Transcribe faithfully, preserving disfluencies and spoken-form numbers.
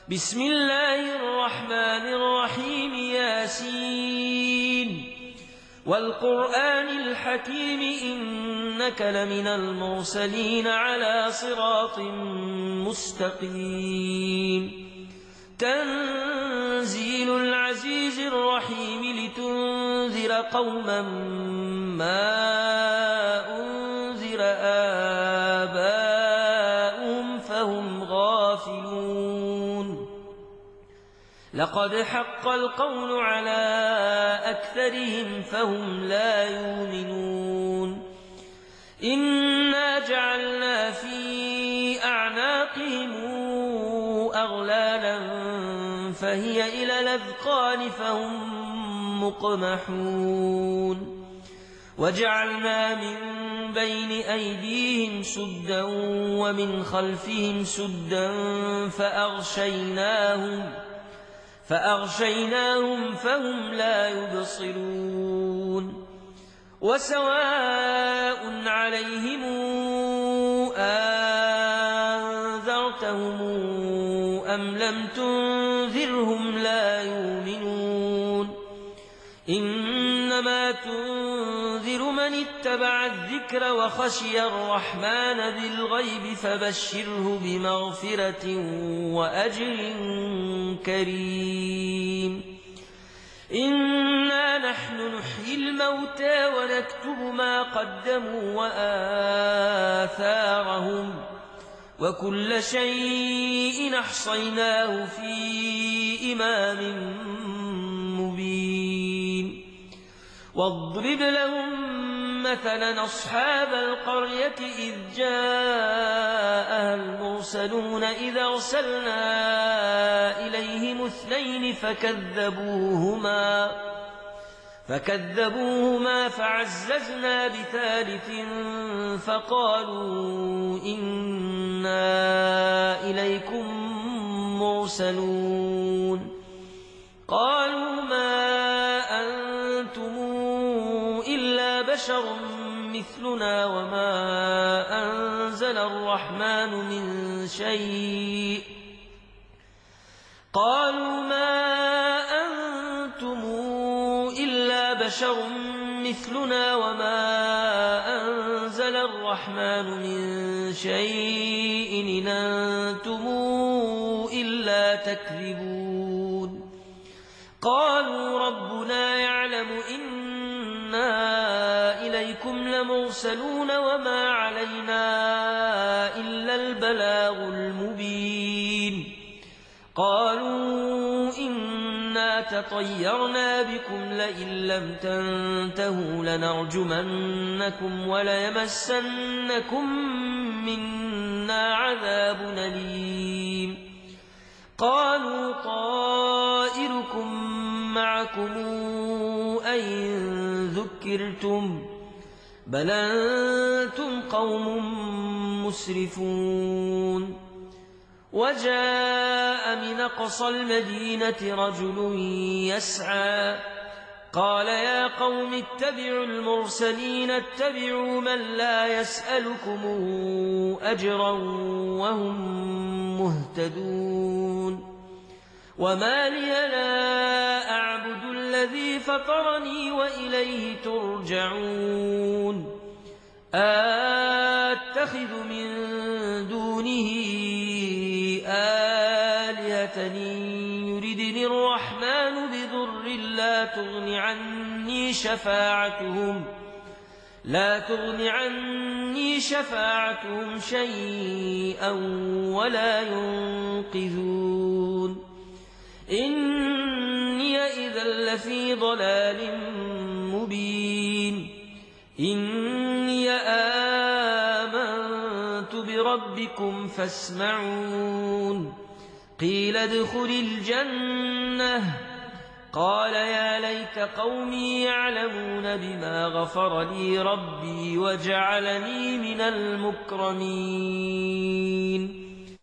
بسم الله الرحمن الرحيم ياسين والقرآن الحكيم إنك لمن المرسلين على صراط مستقيم تنزيل العزيز الرحيم لتنذر قوما ما أنذر آباؤهم فهم غافلون لقد حق القول على أكثرهم فهم لا يؤمنون إنا جعلنا في أعناقهم أغلالا فهي إلى الأذقان فهم مقمحون وجعلنا من بين أيديهم سدا ومن خلفهم سدا فأغشيناهم فأغشيناهم فهم لا يبصرون وسواء عليهم أنذرتهم أم لم تنذرهم لا يؤمنون إنما تنذر من اتبع الذكر وخشي الرحمن بالغيب فبشره بمغفرة وأجر كريم إنا نحن نحيي الموتى ونكتب ما قدموا وآثارهم وكل شيء أحصيناه في إمام مبين واضرب لهم مثلا أصحاب القرية إذ جاءها المرسلون إذ أرسلنا إليهم اثنين فكذبوهما فكذبوهما فعززنا بثالث فقالوا إنا إليكم مرسلون قالوا ما أنتم إلا بشر مثلنا وما أنزل الرحمن من شيء قالوا ما أنتم إلا بشر مثلنا وما أنزل الرحمن من شيء إن أنتم إلا تكذبون قالوا ربنا يعلم إنا إليكم لمرسلون وما علينا إلا البلاغ المبين قالوا إنا تطيرنا بكم لئن لم تنتهوا لنرجمنكم وليمسنكم منا عذاب أليم قالوا طائركم معكم أئن ذكرتم بل أنتم قوم مسرفون وجاء من أقصى المدينة رجل يسعى قال يا قوم اتبعوا المرسلين اتبعوا من لا يسألكم أجرا وهم مهتدون وما لي لا أعبد الذي فطرني وإليه ترجعون أتخذ من دونه آلهة يردني الرحمن بضر لا تغن عني شفاعتهم لا تغن عني شفاعتهم شيئا ولا ينقذون إني إذا لفي ضلال مبين إني آمنت بربكم فاسمعون قيل ادخل الجنة قال يا ليت قومي يعلمون بما غفر لي ربي وجعلني من المكرمين